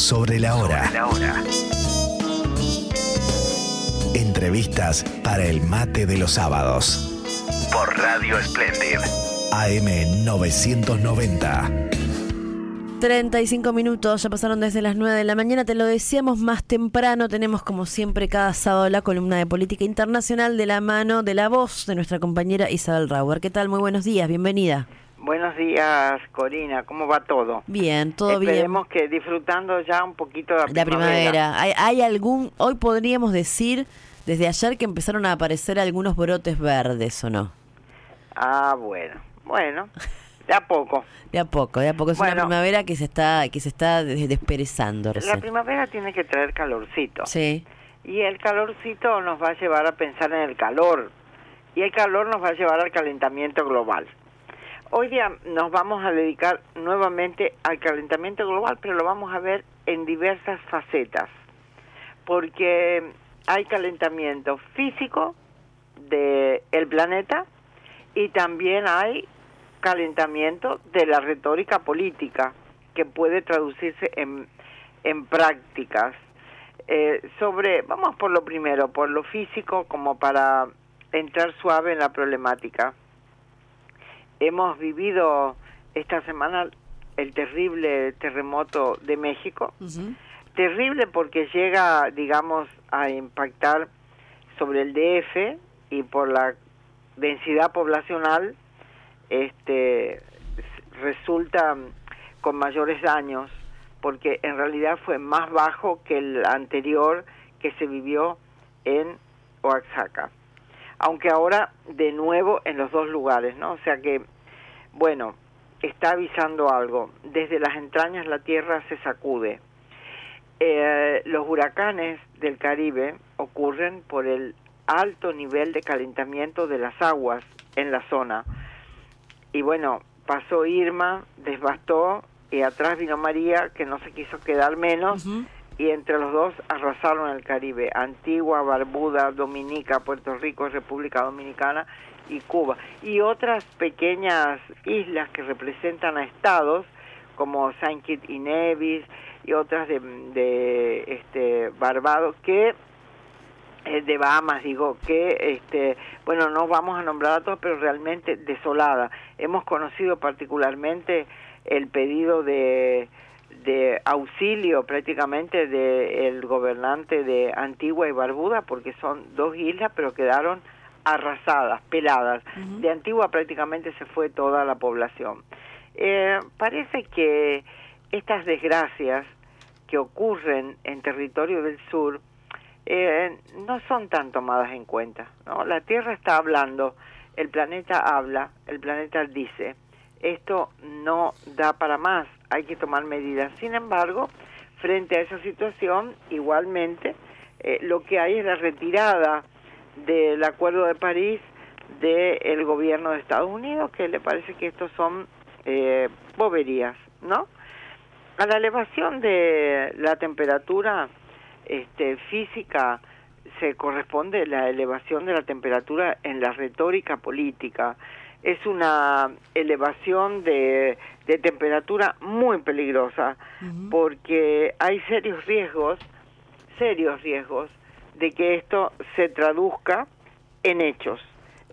Sobre la hora. Entrevistas para el mate de los sábados. Por Radio Splendid. AM 990. 35 minutos, ya pasaron desde las 9 de la mañana, te lo decíamos más temprano, tenemos como siempre cada sábado la columna de política internacional de la mano de la voz de nuestra compañera Isabel Rauer. ¿Qué tal? Muy buenos días, bienvenida. Buenos días, Corina, ¿cómo va todo? Bien, todo bien. Esperemos que disfrutando ya un poquito de la primavera. ¿Hay algún, hoy podríamos decir, desde ayer que empezaron a aparecer algunos brotes verdes, ¿o no? Ah, bueno, de a poco. De a poco, es una primavera que se está desperezando recién. La primavera tiene que traer calorcito. Sí. Y el calorcito nos va a llevar a pensar en el calor. Y el calor nos va a llevar al calentamiento global. Hoy día nos vamos a dedicar nuevamente al calentamiento global, pero lo vamos a ver en diversas facetas. Porque hay calentamiento físico del planeta y también hay calentamiento de la retórica política que puede traducirse en prácticas. Vamos por lo primero, por lo físico, como para entrar suave en la problemática. Hemos vivido esta semana el terrible terremoto de México. Uh-huh. Terrible porque llega, digamos, a impactar sobre el DF y por la densidad poblacional resulta con mayores daños, porque en realidad fue más bajo que el anterior que se vivió en Oaxaca. Aunque ahora de nuevo en los dos lugares, ¿no? O sea que, bueno, está avisando algo. Desde las entrañas la tierra se sacude. Los huracanes del Caribe ocurren por el alto nivel de calentamiento de las aguas en la zona. Y bueno, pasó Irma, devastó, y atrás vino María, que no se quiso quedar menos, uh-huh. Y entre los dos arrasaron el Caribe: Antigua, Barbuda, Dominica, Puerto Rico, República Dominicana y Cuba. Y otras pequeñas islas que representan a estados, como Saint Kitts y Nevis, y otras de Barbados, que de Bahamas, digo, que, bueno, no vamos a nombrar a todos, pero realmente desolada. Hemos conocido particularmente el pedido de auxilio prácticamente del gobernante de Antigua y Barbuda, porque son dos islas, pero quedaron arrasadas, peladas. Uh-huh. De Antigua prácticamente se fue toda la población. Parece que estas desgracias que ocurren en territorio del sur no son tan tomadas en cuenta, ¿no? La Tierra está hablando, el planeta habla, el planeta dice, esto no da para más, hay que tomar medidas. Sin embargo, frente a esa situación, igualmente, lo que hay es la retirada del Acuerdo de París del gobierno de Estados Unidos, que le parece que estos son boberías, ¿no? A la elevación de la temperatura física se corresponde la elevación de la temperatura en la retórica política. Es una elevación de temperatura muy peligrosa, uh-huh. Porque hay serios riesgos de que esto se traduzca en hechos.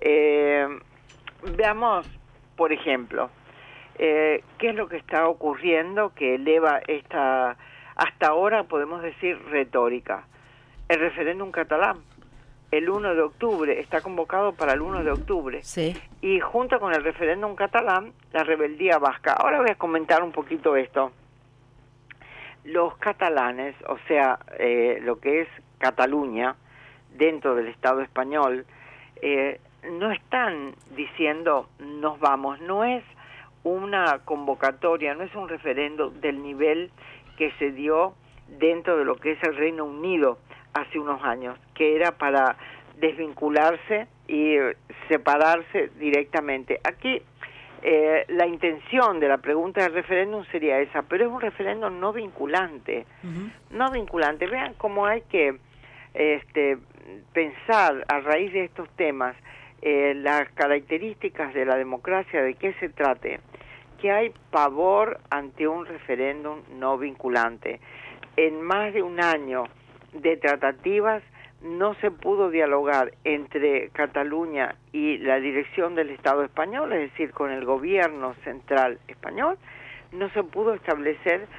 Veamos, por ejemplo, qué es lo que está ocurriendo que eleva esta, hasta ahora podemos decir, retórica. El referéndum catalán, el 1 de octubre, está convocado para el 1 de octubre. Sí. Y junto con el referéndum catalán, la rebeldía vasca. Ahora voy a comentar un poquito esto. Los catalanes, o sea, lo que es Cataluña, dentro del Estado español, no están diciendo nos vamos, no es una convocatoria, no es un referendo del nivel que se dio dentro de lo que es el Reino Unido hace unos años, que era para desvincularse y separarse directamente. Aquí la intención de la pregunta del referéndum sería esa, pero es un referéndum no vinculante. Uh-huh. No vinculante. Vean cómo hay que pensar a raíz de estos temas las características de la democracia, de qué se trate, que hay pavor ante un referéndum no vinculante. en más de un año de tratativas no se pudo dialogar entre Cataluña y la dirección del Estado español, es decir, con el gobierno central español, no se pudo establecer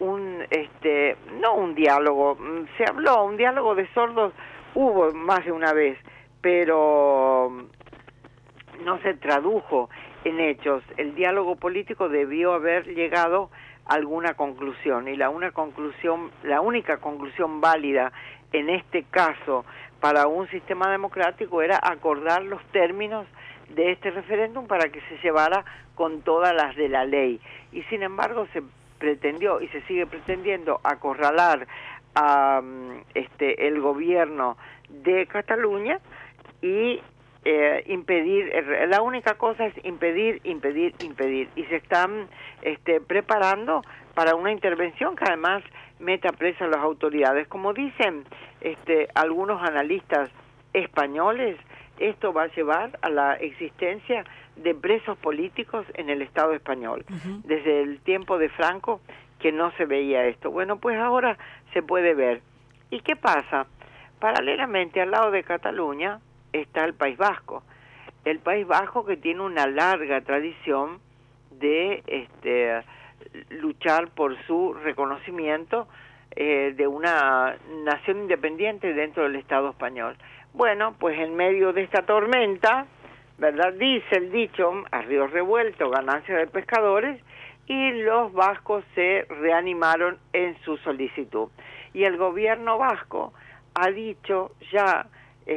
no un diálogo, se habló, un diálogo de sordos hubo más de una vez, pero no se tradujo en hechos. El diálogo político debió haber llegado a alguna conclusión, y la única conclusión válida en este caso para un sistema democrático era acordar los términos de este referéndum para que se llevara con todas las de la ley. Y sin embargo se pretendió y se sigue pretendiendo acorralar a el gobierno de Cataluña y impedir. La única cosa es impedir, y se están preparando para una intervención que además meta presa a las autoridades. Como dicen algunos analistas españoles, esto va a llevar a la existencia de presos políticos en el Estado español. Desde el tiempo de Franco que no se veía esto. Bueno, pues ahora se puede ver. ¿Y qué pasa? Paralelamente, al lado de Cataluña está el País Vasco. El País Vasco, que tiene una larga tradición de luchar por su reconocimiento de una nación independiente dentro del Estado español. Bueno, pues en medio de esta tormenta, ¿verdad? Dice el dicho, a río revuelto, ganancia de pescadores, y los vascos se reanimaron en su solicitud. Y el gobierno vasco ha dicho ya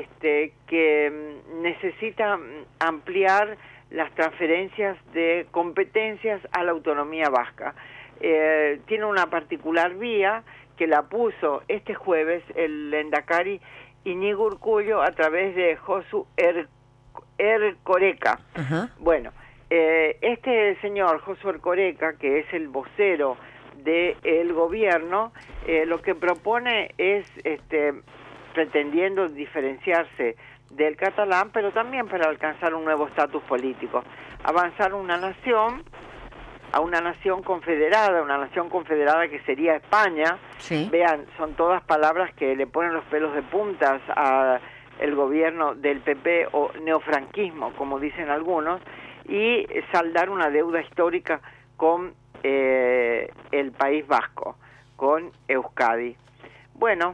que necesita ampliar las transferencias de competencias a la autonomía vasca. Tiene una particular vía que la puso este jueves el Lehendakari Iñigo Urkullu a través de Josu Erkoreka. Bueno, este señor Josu Erkoreka, que es el vocero del gobierno, lo que propone es pretendiendo diferenciarse del catalán, pero también para alcanzar un nuevo estatus político, avanzar a una nación confederada que sería España. Sí. Vean, son todas palabras que le ponen los pelos de puntas a el gobierno del PP o neofranquismo, como dicen algunos, y saldar una deuda histórica con el País Vasco, con Euskadi. Bueno,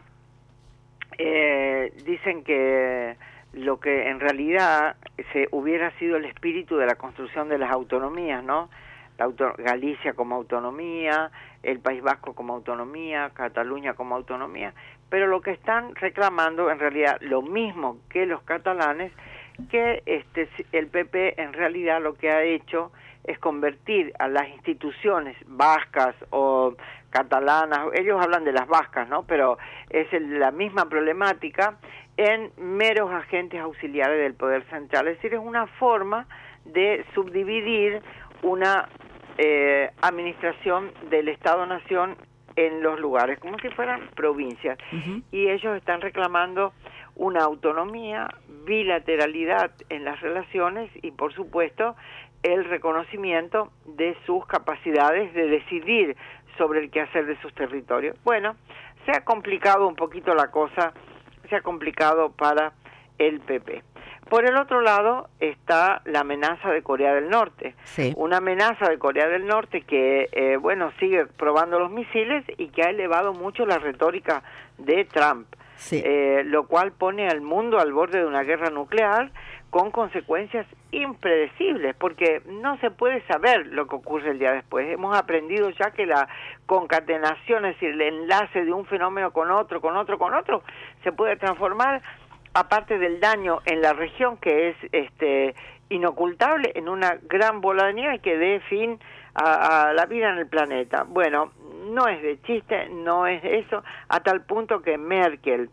dicen que lo que en realidad hubiera sido el espíritu de la construcción de las autonomías, ¿no? Galicia como autonomía, el País Vasco como autonomía, Cataluña como autonomía, pero lo que están reclamando en realidad lo mismo que los catalanes, que el PP en realidad lo que ha hecho es convertir a las instituciones vascas o catalanas, ellos hablan de las vascas, ¿no? Pero es la misma problemática, en meros agentes auxiliares del poder central. Es decir, es una forma de subdividir una administración del Estado-Nación en los lugares, como si fueran provincias. Y ellos están reclamando una autonomía, bilateralidad en las relaciones y, por supuesto, el reconocimiento de sus capacidades de decidir sobre el quehacer de sus territorios. Bueno, se ha complicado un poquito la cosa, se ha complicado para el PP. Por el otro lado está la amenaza de Corea del Norte. Sí. Una amenaza de Corea del Norte que, sigue probando los misiles y que ha elevado mucho la retórica de Trump. Sí. Lo cual pone al mundo al borde de una guerra nuclear con consecuencias impredecibles, porque no se puede saber lo que ocurre el día después. Hemos aprendido ya que la concatenación, es decir, el enlace de un fenómeno con otro, se puede transformar, aparte del daño en la región, que es inocultable, en una gran bola de nieve que dé fin a la vida en el planeta. Bueno, no es de chiste, no es eso, a tal punto que Merkel,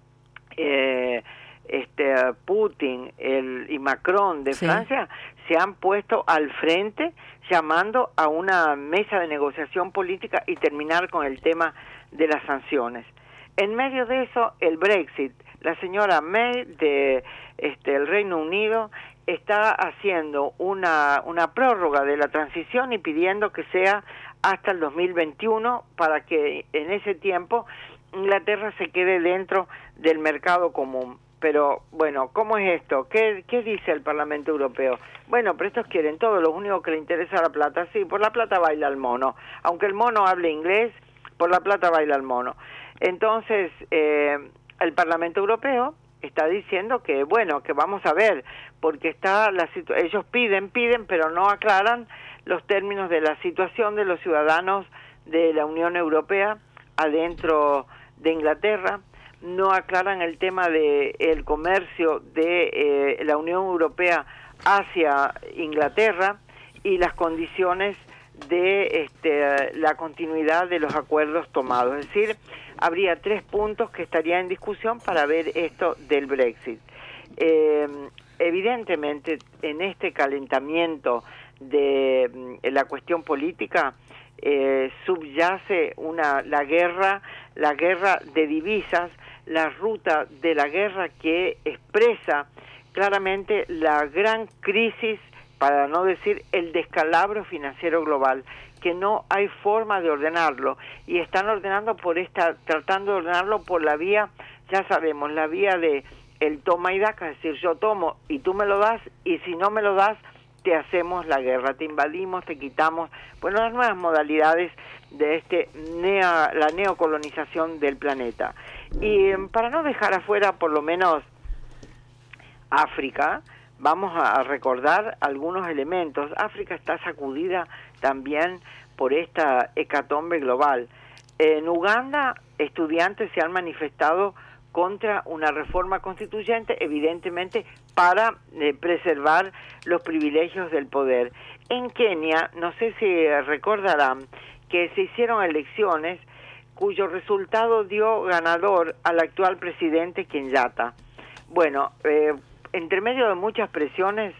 Putin y Macron de Francia se han puesto al frente llamando a una mesa de negociación política y terminar con el tema de las sanciones. En medio de eso, el Brexit. La señora May de el Reino Unido está haciendo una prórroga de la transición y pidiendo que sea hasta el 2021 para que en ese tiempo Inglaterra se quede dentro del mercado común. Pero bueno, ¿cómo es esto? ¿Qué dice el Parlamento Europeo? Bueno, pero estos quieren todo, lo único que les interesa es la plata. Sí, por la plata baila el mono. Aunque el mono hable inglés, por la plata baila el mono. Entonces, el Parlamento Europeo está diciendo que, bueno, que vamos a ver, porque ellos piden, pero no aclaran los términos de la situación de los ciudadanos de la Unión Europea adentro de Inglaterra, no aclaran el tema del comercio de la Unión Europea hacia Inglaterra y las condiciones de la continuidad de los acuerdos tomados. Es decir, habría 3 puntos que estarían en discusión para ver esto del Brexit. Evidentemente, en este calentamiento de la cuestión política subyace la guerra de divisas, la ruta de la guerra que expresa claramente la gran crisis, para no decir el descalabro financiero global, que no hay forma de ordenarlo, y están tratando de ordenarlo por la vía, ya sabemos, la vía de el toma y daca, es decir, yo tomo y tú me lo das, y si no me lo das, te hacemos la guerra, te invadimos, te quitamos, bueno, las nuevas modalidades de la neocolonización del planeta. Y para no dejar afuera por lo menos África, vamos a recordar algunos elementos. África está sacudida también por esta hecatombe global. En Uganda, estudiantes se han manifestado contra una reforma constituyente, evidentemente para preservar los privilegios del poder. En Kenia, no sé si recordarán que se hicieron elecciones cuyo resultado dio ganador al actual presidente Kenyatta. Bueno, entre medio de muchas presiones,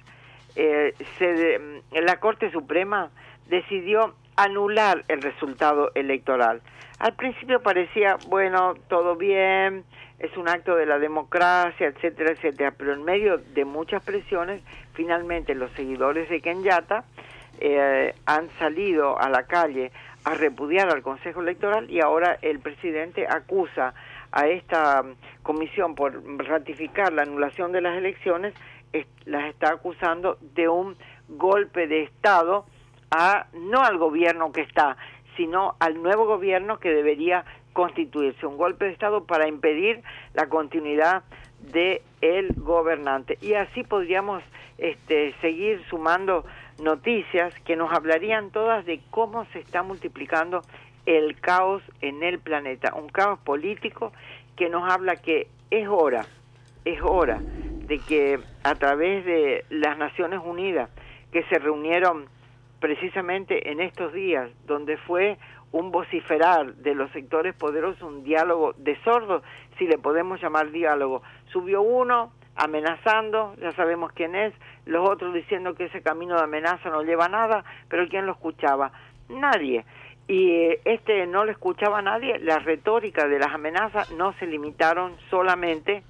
la Corte Suprema decidió anular el resultado electoral. Al principio parecía, bueno, todo bien, es un acto de la democracia, etcétera, etcétera, pero en medio de muchas presiones, finalmente los seguidores de Kenyatta han salido a la calle a repudiar al Consejo Electoral, y ahora el presidente acusa a esta comisión por ratificar la anulación de las elecciones, las está acusando de un golpe de Estado no al gobierno que está, sino al nuevo gobierno que debería constituirse, un golpe de Estado para impedir la continuidad de el gobernante. Y así podríamos seguir sumando noticias que nos hablarían todas de cómo se está multiplicando el caos en el planeta, un caos político que nos habla que es hora de que a través de las Naciones Unidas, que se reunieron precisamente en estos días, donde fue un vociferar de los sectores poderosos, un diálogo de sordos, si le podemos llamar diálogo. Subió uno amenazando, ya sabemos quién es, los otros diciendo que ese camino de amenaza no lleva a nada, pero ¿quién lo escuchaba? Nadie. Y no lo escuchaba a nadie. La retórica de las amenazas no se limitaron solamente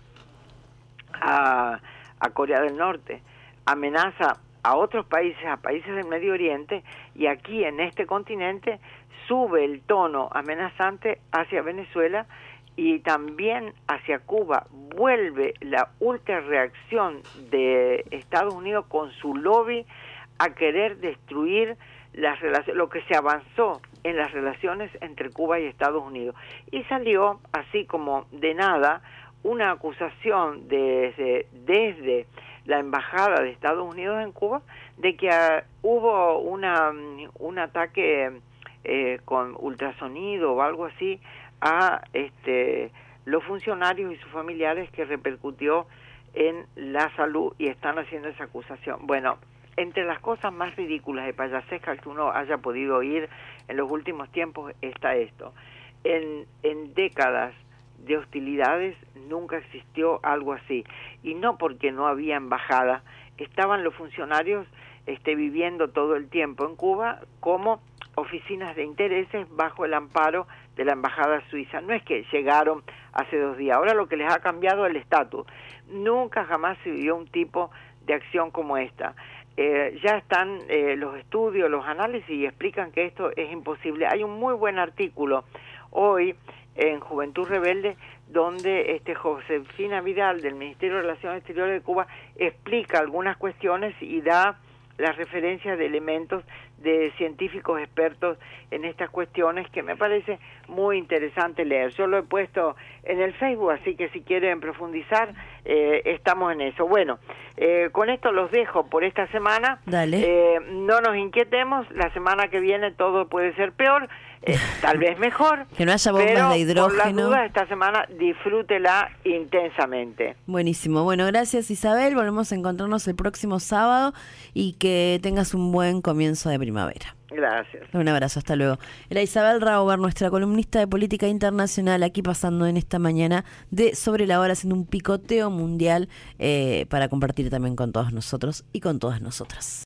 a Corea del Norte, amenaza a otros países, a países del Medio Oriente, y aquí en este continente sube el tono amenazante hacia Venezuela y también hacia Cuba. Vuelve la ultra reacción de Estados Unidos con su lobby a querer destruir las relaciones, lo que se avanzó en las relaciones entre Cuba y Estados Unidos. Y salió, así como de nada, una acusación desde la Embajada de Estados Unidos en Cuba de que hubo un ataque con ultrasonido o algo así a los funcionarios y sus familiares, que repercutió en la salud, y están haciendo esa acusación. Bueno, entre las cosas más ridículas y payasescas que uno haya podido oír en los últimos tiempos está esto. En décadas de hostilidades nunca existió algo así, y no porque no había embajada, estaban los funcionarios viviendo todo el tiempo en Cuba como oficinas de intereses bajo el amparo de la embajada suiza. No es que llegaron hace 2 días, ahora lo que les ha cambiado el estatus. Nunca jamás se vio un tipo de acción como esta. ya están los estudios, los análisis y explican que esto es imposible. Hay un muy buen artículo hoy en Juventud Rebelde donde Josefina Vidal del Ministerio de Relaciones Exteriores de Cuba explica algunas cuestiones y da las referencias de elementos de científicos expertos en estas cuestiones que me parece muy interesante leer. Yo lo he puesto en el Facebook, así que si quieren profundizar, estamos en eso. Bueno, con esto los dejo por esta semana. Dale. No nos inquietemos, la semana que viene todo puede ser peor, tal vez mejor. Que no haya bombas pero de hidrógeno. Por las dudas, esta semana disfrútela intensamente. Buenísimo. Bueno, gracias Isabel. Volvemos a encontrarnos el próximo sábado y que tengas un buen comienzo de primavera. Gracias. Un abrazo, hasta luego. Era Isabel Rauber, nuestra columnista de política internacional, aquí pasando en esta mañana de Sobre la Hora, haciendo un picoteo mundial para compartir también con todos nosotros y con todas nosotras.